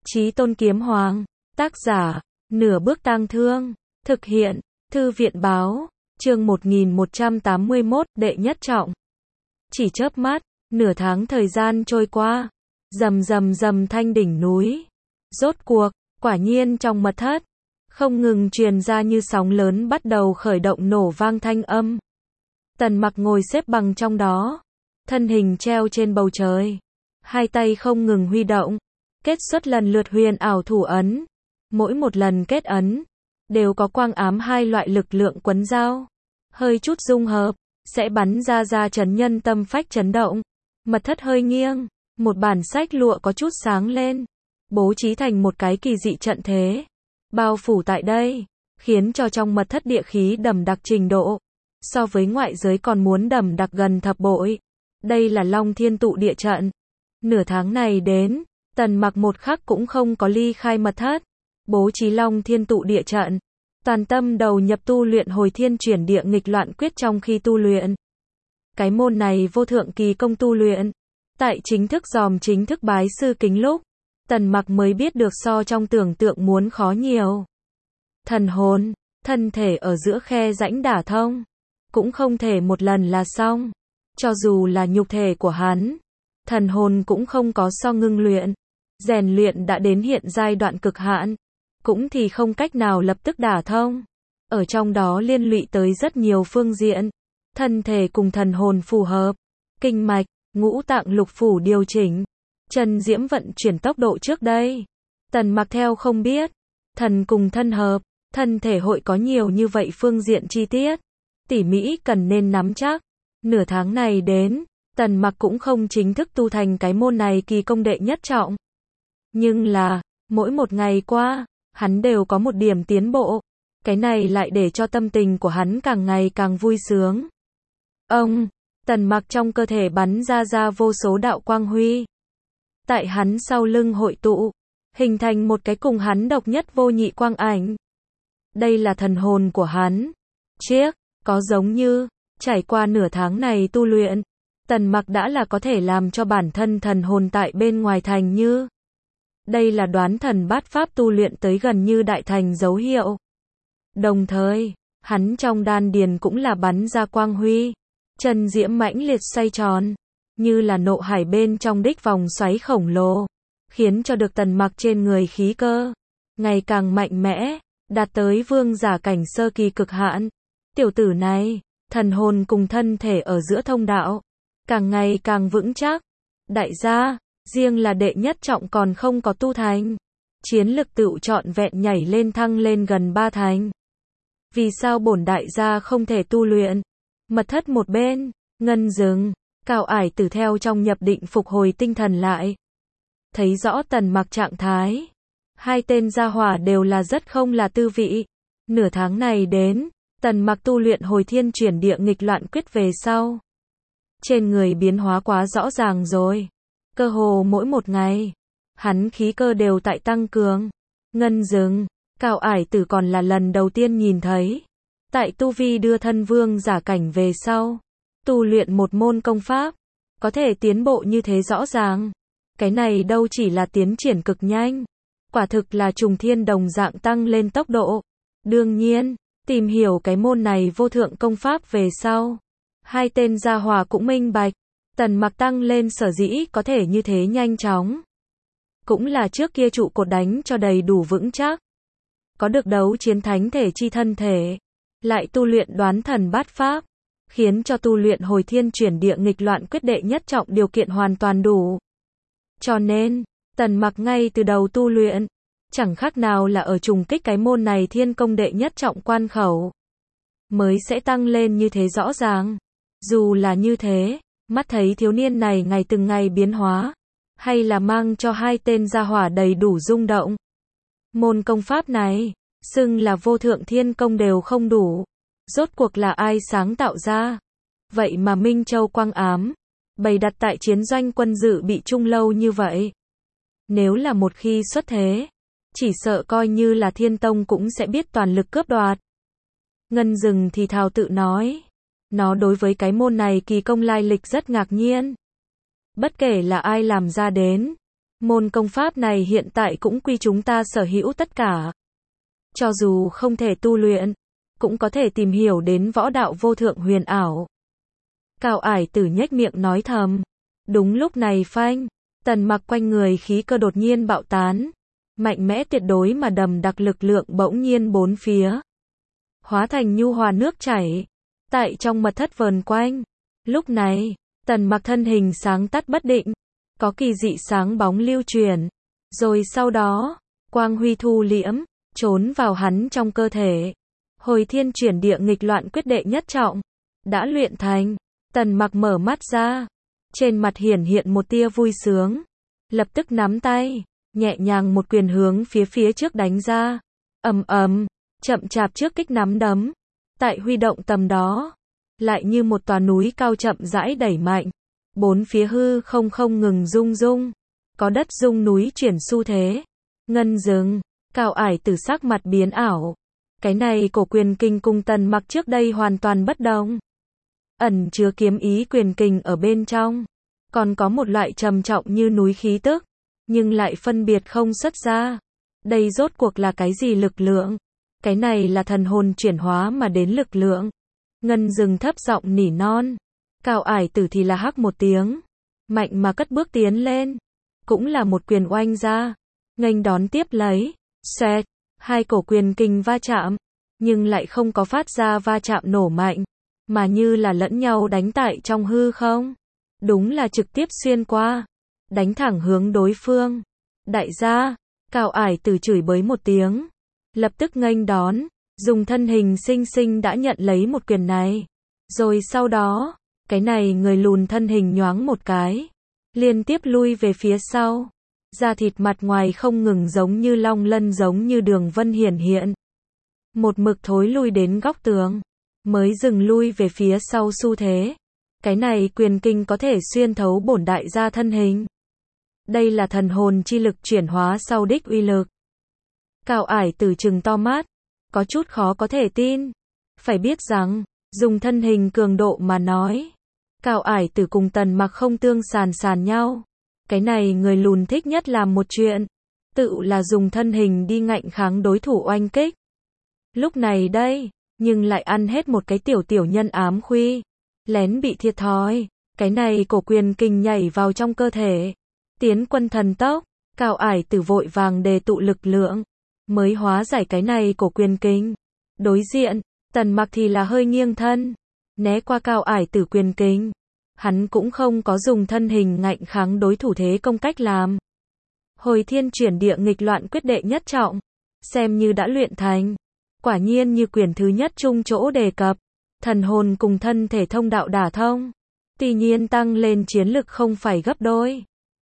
Chí Tôn Kiếm Hoàng, tác giả, Nửa Bước Tang Thương, thực hiện, Thư viện Báo, chương 1181, đệ nhất trọng. Chỉ chớp mắt, nửa tháng thời gian trôi qua, rầm rầm rầm thanh đỉnh núi. Rốt cuộc, quả nhiên trong mật thất, không ngừng truyền ra như sóng lớn bắt đầu khởi động nổ vang thanh âm. Tần Mặc ngồi xếp bằng trong đó, thân hình treo trên bầu trời, hai tay không ngừng huy động, kết xuất lần lượt huyền ảo thủ ấn. Mỗi một lần kết ấn, đều có quang ám hai loại lực lượng quấn giao. Hơi chút dung hợp, sẽ bắn ra chấn nhân tâm phách chấn động. Mật thất hơi nghiêng, một bản sách lụa có chút sáng lên, bố trí thành một cái kỳ dị trận thế, bao phủ tại đây, khiến cho trong mật thất địa khí đậm đặc trình độ, so với ngoại giới còn muốn đậm đặc gần thập bội. Đây là Long Thiên Tụ Địa Trận. Nửa tháng này đến, Tần Mặc một khắc cũng không có ly khai mật thất, bố trí Long Thiên Tụ Địa Trận, toàn tâm đầu nhập tu luyện Hồi Thiên Chuyển Địa Nghịch Loạn Quyết. Trong khi tu luyện cái môn này vô thượng kỳ công tu luyện, tại chính thức bái sư kính lúc, Tần Mặc mới biết được so trong tưởng tượng muốn khó nhiều. Thần hồn, thân thể ở giữa khe rãnh đả thông, cũng không thể một lần là xong. Cho dù là nhục thể của hắn, thần hồn cũng không có so ngưng luyện, rèn luyện đã đến hiện giai đoạn cực hạn, cũng thì không cách nào lập tức đả thông. Ở trong đó liên lụy tới rất nhiều phương diện, thân thể cùng thần hồn phù hợp, kinh mạch, ngũ tạng lục phủ điều chỉnh, chân diễm vận chuyển tốc độ trước đây. Tần Mặc theo không biết, thần cùng thân hợp, thân thể hội có nhiều như vậy phương diện chi tiết, tỉ mỹ cần nên nắm chắc. Nửa tháng này đến, Tần Mặc cũng không chính thức tu thành cái môn này kỳ công đệ nhất trọng. Nhưng là, mỗi một ngày qua, hắn đều có một điểm tiến bộ. Cái này lại để cho tâm tình của hắn càng ngày càng vui sướng. Tần Mặc trong cơ thể bắn ra vô số đạo quang huy. Tại hắn sau lưng hội tụ, hình thành một cái cùng hắn độc nhất vô nhị quang ảnh. Đây là thần hồn của hắn. Có giống như, trải qua nửa tháng này tu luyện, Tần Mặc đã là có thể làm cho bản thân thần hồn tại bên ngoài thành như. Đây là đoán thần bát pháp tu luyện tới gần như đại thành dấu hiệu. Đồng thời, hắn trong đan điền cũng là bắn ra quang huy, chân diễm mãnh liệt xoay tròn, như là nộ hải bên trong đích vòng xoáy khổng lồ, khiến cho được Tần Mặc trên người khí cơ ngày càng mạnh mẽ, đạt tới vương giả cảnh sơ kỳ cực hạn. Tiểu tử này, thần hồn cùng thân thể ở giữa thông đạo, càng ngày càng vững chắc. Đại gia, riêng là đệ nhất trọng còn không có tu thành, chiến lực tựu trọn vẹn nhảy lên thăng lên gần 3 thành. Vì sao bổn đại gia không thể tu luyện? Mật thất một bên, Ngân Dừng, Cao Ải Tử theo trong nhập định phục hồi tinh thần lại. Thấy rõ Tần Mặc trạng thái, hai tên gia hỏa đều là rất không là tư vị. Nửa tháng này đến, Tần Mặc tu luyện Hồi Thiên Chuyển Địa Nghịch Loạn Quyết về sau, trên người biến hóa quá rõ ràng rồi. Cơ hồ mỗi một ngày, hắn khí cơ đều tại tăng cường. Ngân Dừng, Cao Ải Tử còn là lần đầu tiên nhìn thấy, tại tu vi đưa thân vương giả cảnh về sau, tu luyện một môn công pháp, có thể tiến bộ như thế rõ ràng. Cái này đâu chỉ là tiến triển cực nhanh, quả thực là trùng thiên đồng dạng tăng lên tốc độ. Đương nhiên, tìm hiểu cái môn này vô thượng công pháp về sau, hai tên gia hỏa cũng minh bạch, Tần Mặc tăng lên sở dĩ có thể như thế nhanh chóng, cũng là trước kia trụ cột đánh cho đầy đủ vững chắc. Có được đấu chiến thánh thể chi thân thể, lại tu luyện đoán thần bát pháp, khiến cho tu luyện Hồi Thiên Chuyển Địa Nghịch Loạn Quyết đệ nhất trọng điều kiện hoàn toàn đủ. Cho nên, Tần Mặc ngay từ đầu tu luyện, chẳng khác nào là ở trùng kích cái môn này thiên công đệ nhất trọng quan khẩu, mới sẽ tăng lên như thế rõ ràng. Dù là như thế, mắt thấy thiếu niên này ngày từng ngày biến hóa, hay là mang cho hai tên gia hỏa đầy đủ rung động. Môn công pháp này, xưng là vô thượng thiên công đều không đủ. Rốt cuộc là ai sáng tạo ra? Vậy mà Minh Châu quang ám, bày đặt tại chiến doanh quân dự bị trung lâu như vậy. Nếu là một khi xuất thế, chỉ sợ coi như là Thiên Tông cũng sẽ biết toàn lực cướp đoạt. Ngân Dừng thì thào tự nói, nó đối với cái môn này kỳ công lai lịch rất ngạc nhiên. Bất kể là ai làm ra đến, Môn công pháp này hiện tại cũng quy chúng ta sở hữu tất cả. Cho dù không thể tu luyện, cũng có thể tìm hiểu đến võ đạo vô thượng huyền ảo. Cao Ải Tử nhếch miệng nói thầm. Đúng lúc này phanh, Tần Mặc quanh người khí cơ đột nhiên bạo tán. Mạnh mẽ tuyệt đối mà đầm đặc lực lượng bỗng nhiên bốn phía. Hóa thành nhu hòa nước chảy. Tại trong mật thất vờn quanh. Lúc này, Tần Mặc thân hình sáng tắt bất định. Có kỳ dị sáng bóng lưu truyền. Rồi sau đó, quang huy thu liễm, trốn vào hắn trong cơ thể. Hồi thiên chuyển địa nghịch loạn quyết đệ nhất trọng. Đã luyện thành. Tần Mặc mở mắt ra. Trên mặt hiển hiện một tia vui sướng. Lập tức nắm tay. Nhẹ nhàng một quyền hướng phía trước đánh ra. Ầm ầm, chậm chạp trước kích nắm đấm. Tại huy động tầm đó. Lại như một tòa núi cao chậm rãi đẩy mạnh. Bốn phía hư không ngừng rung rung. Có đất rung núi chuyển xu thế. Ngân dừng. Cao Ải Tử sắc mặt biến ảo. Cái này cổ quyền kinh cung Tần Mặc trước đây hoàn toàn bất đồng. Ẩn chứa kiếm ý quyền kình ở bên trong. Còn có một loại trầm trọng như núi khí tức. Nhưng lại phân biệt không xuất ra. Đây rốt cuộc là cái gì lực lượng? Cái này là thần hồn chuyển hóa mà đến lực lượng. Ngân dừng thấp giọng nỉ non. Cao Ải Tử thì là hắc một tiếng. Mạnh mà cất bước tiến lên. Cũng là một quyền oanh ra. Nghênh đón tiếp lấy. Xoẹt. Hai cổ quyền kình va chạm. Nhưng lại không có phát ra va chạm nổ mạnh. Mà như là lẫn nhau đánh tại trong hư không. Đúng là trực tiếp xuyên qua. Đánh thẳng hướng đối phương. Đại gia. Cao Ải Tử chửi bới một tiếng. Lập tức nghênh đón. Dùng thân hình sinh sinh đã nhận lấy một quyền này. Rồi sau đó. Cái này người lùn thân hình nhoáng một cái. Liên tiếp lui về phía sau. Da thịt mặt ngoài không ngừng giống như long lân giống như đường vân hiển hiện. Một mực thối lui đến góc tường. Mới dừng lui về phía sau xu thế. Cái này quyền kinh có thể xuyên thấu bổn đại gia thân hình. Đây là thần hồn chi lực chuyển hóa sau đích uy lực. Cao Ải Tử trừng to mắt. Có chút khó có thể tin. Phải biết rằng, dùng thân hình cường độ mà nói. Cao Ải Tử cùng Tần Mặc không tương sàn nhau. Cái này người lùn thích nhất làm một chuyện. Tự là dùng thân hình đi ngạnh kháng đối thủ oanh kích. Lúc này đây, nhưng lại ăn hết một cái tiểu nhân ám khuy. Lén bị thiệt thòi. Cái này cổ quyền kinh nhảy vào trong cơ thể. Tiến quân thần tốc. Cao Ải Tử vội vàng đề tụ lực lượng. Mới hóa giải cái này cổ quyền kinh. Đối diện, Tần Mặc thì là hơi nghiêng thân. Né qua Cao Ải Tử quyền kinh. Hắn cũng không có dùng thân hình ngạnh kháng đối thủ thế công cách làm. Hồi thiên chuyển địa nghịch loạn quyết đệ nhất trọng. Xem như đã luyện thành. Quả nhiên như quyển thứ nhất chung chỗ đề cập. Thần hồn cùng thân thể thông đạo đả thông. Tuy nhiên tăng lên chiến lực không phải gấp đôi.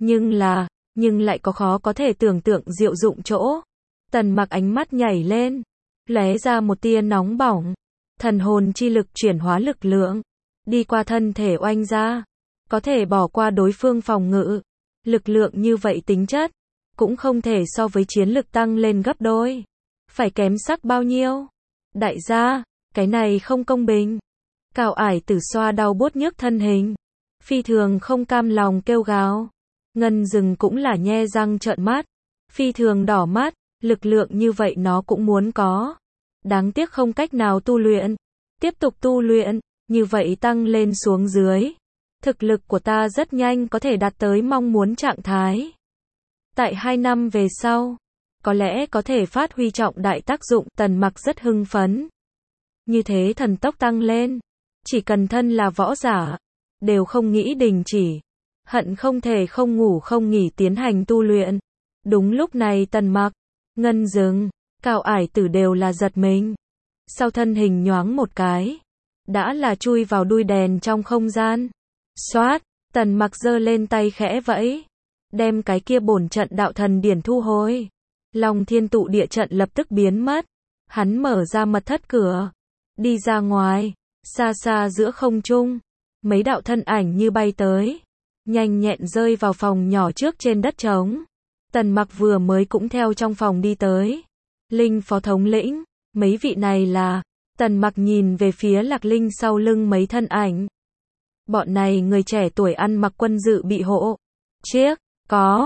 Nhưng lại có khó có thể tưởng tượng diệu dụng chỗ. Tần Mặc ánh mắt nhảy lên. Lóe ra một tia nóng bỏng. Thần hồn chi lực chuyển hóa lực lượng. Đi qua thân thể oanh ra. Có thể bỏ qua đối phương phòng ngự. Lực lượng như vậy tính chất. Cũng không thể so với chiến lực tăng lên gấp đôi. Phải kém sắc bao nhiêu? Đại gia, cái này không công bình. Cao Ải Tử xoa đau buốt nhức thân hình. Phi thường không cam lòng kêu gào. Ngân dừng cũng là nhe răng trợn mắt. Phi thường đỏ mắt. Lực lượng như vậy nó cũng muốn có. Đáng tiếc không cách nào tu luyện. Tiếp tục tu luyện. Như vậy tăng lên xuống dưới. Thực lực của ta rất nhanh có thể đạt tới mong muốn trạng thái. Tại 2 năm về sau. Có lẽ có thể phát huy trọng đại tác dụng. Tần Mặc rất hưng phấn. Như thế thần tốc tăng lên. Chỉ cần thân là võ giả. Đều không nghĩ đình chỉ. Hận không thể không ngủ không nghỉ tiến hành tu luyện. Đúng lúc này Tần Mặc, Ngân dừng, Cao Ải Tử đều là giật mình. Sau thân hình nhoáng một cái. Đã là chui vào đuôi đèn trong không gian. Xoát, Tần Mặc giơ lên tay khẽ vẫy. Đem cái kia bổn trận đạo thần điển thu hồi. Long thiên tụ địa trận lập tức biến mất. Hắn mở ra mật thất cửa. Đi ra ngoài. Xa xa giữa không trung. Mấy đạo thân ảnh như bay tới. Nhanh nhẹn rơi vào phòng nhỏ trước trên đất trống. Tần Mặc vừa mới cũng theo trong phòng đi tới. Linh phó thống lĩnh. Mấy vị này là. Tần Mặc nhìn về phía Lạc Linh sau lưng mấy thân ảnh. Bọn này người trẻ tuổi ăn mặc quân dự bị hộ. Chiếc. Có.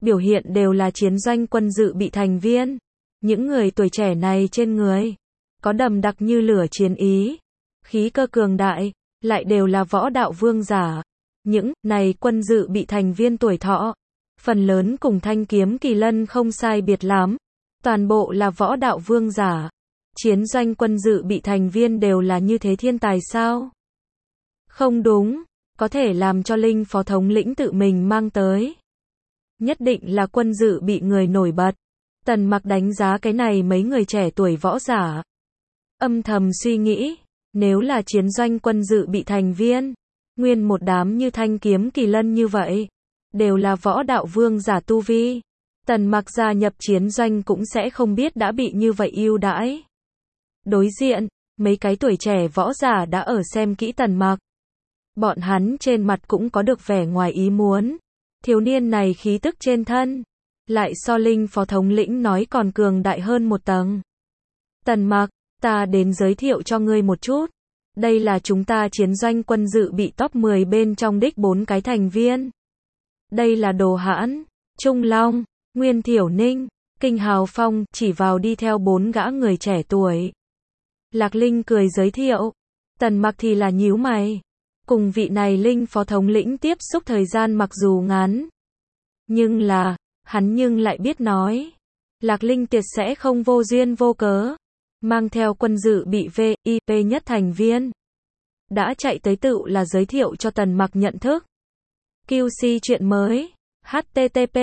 biểu hiện đều là chiến doanh quân dự bị thành viên. Những người tuổi trẻ này trên người có đầm đặc như lửa chiến ý, khí cơ cường đại, lại đều là võ đạo vương giả. Những này quân dự bị thành viên tuổi thọ, phần lớn cùng Thanh Kiếm Kỳ Lân không sai biệt lắm, toàn bộ là võ đạo vương giả. Chiến doanh quân dự bị thành viên đều là như thế thiên tài sao? Không đúng, có thể làm cho Linh Phó thống lĩnh tự mình mang tới. Nhất định là quân dự bị người nổi bật. Tần Mặc đánh giá cái này mấy người trẻ tuổi võ giả. Âm thầm suy nghĩ, nếu là chiến doanh quân dự bị thành viên, nguyên một đám như Thanh Kiếm Kỳ Lân như vậy, đều là võ đạo vương giả tu vi. Tần Mặc gia nhập chiến doanh cũng sẽ không biết đã bị như vậy ưu đãi. Đối diện, mấy cái tuổi trẻ võ giả đã ở xem kỹ Tần Mặc. Bọn hắn trên mặt cũng có được vẻ ngoài ý muốn. Thiếu niên này khí tức trên thân, lại so Linh Phó thống lĩnh nói còn cường đại hơn một tầng. Tần Mặc, ta đến giới thiệu cho ngươi một chút. Đây là chúng ta chiến doanh quân dự bị top 10 bên trong đích 4 cái thành viên. Đây là Đồ Hãn, Trung Long, Nguyên Thiểu Ninh, Kinh Hào Phong, chỉ vào đi theo 4 gã người trẻ tuổi. Lạc Linh cười giới thiệu. Tần Mặc thì là nhíu mày. Cùng vị này Linh Phó thống lĩnh tiếp xúc thời gian mặc dù ngắn, nhưng là, hắn nhưng lại biết nói. Lạc Linh tuyệt sẽ không vô duyên vô cớ mang theo quân dự bị VIP nhất thành viên. Đã chạy tới tự là giới thiệu cho Tần Mặc nhận thức. QC chuyện mới. http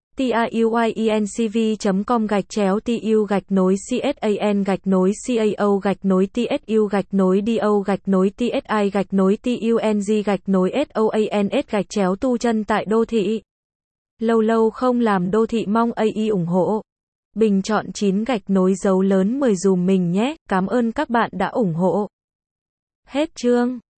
tayuy.cn/TU-TSAN/TSU-TSU-TSI-TUNG/SOANS/tu chân tại đô thị. Lâu lâu không làm đô thị mong AI ủng hộ. Bình chọn 9 dấu lớn 10 dùm mình nhé. Cảm ơn các bạn đã ủng hộ. Hết chương.